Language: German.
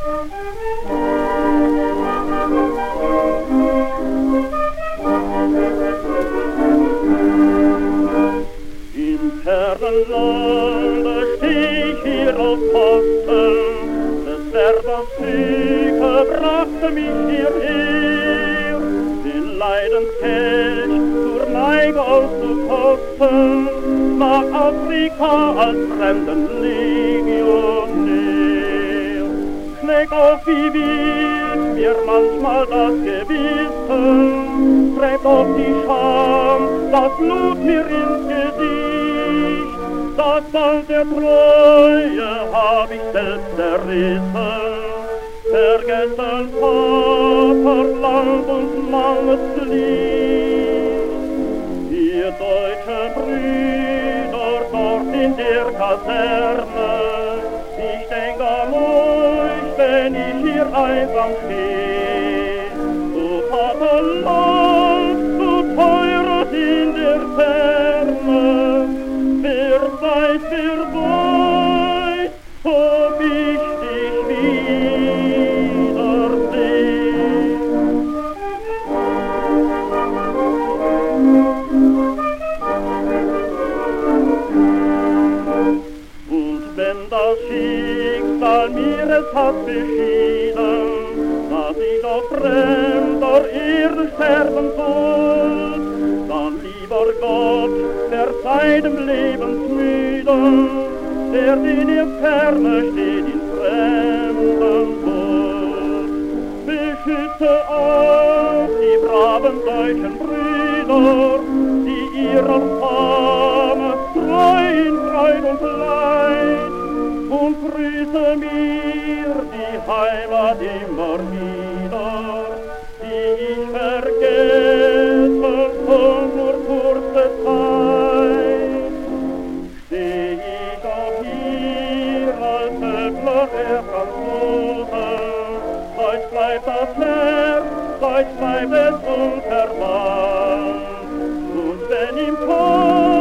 Im fernen Lande steh ich hier auf Posten, des Werbers Tücher brachte mich hierher, den Leidenskelch zur Neige auszukosten, nach Afrika als fremden Legionär. Schlägt auf wie wild mir manchmal das Gewissen, treibt auf die Scham das Blut mir ins Gesicht, das Band der Treue hab ich selbst zerrissen, vergessen Vaterland und manches Lied. Ihr deutsche Brüder dort in der Kaserne, ich denk an euch, wenn ich hier einsam steh. Du Vaterland, du teures in der Ferne, wer seid für euch so wichtig wiedersehen? Und wenn das Schicksal mir es hat beschieden, dass ich auf fremder Erde sterben soll, dann lieber Gott, verzeih dem Lebensmüden, der in ihr Ferne steht in fremden Boot. Beschütze auch die braven deutschen Brüder, die ihrer Fahne treu in Freud und Leid, und grüße mir die Heimat immer wieder, die ich vergesse und nur kurze Zeit. Steh ich auch hier als Höckler der Franzosen, Deutsch bleibt das Herz, Deutsch bleibt es unverwandt, und wenn im Kopf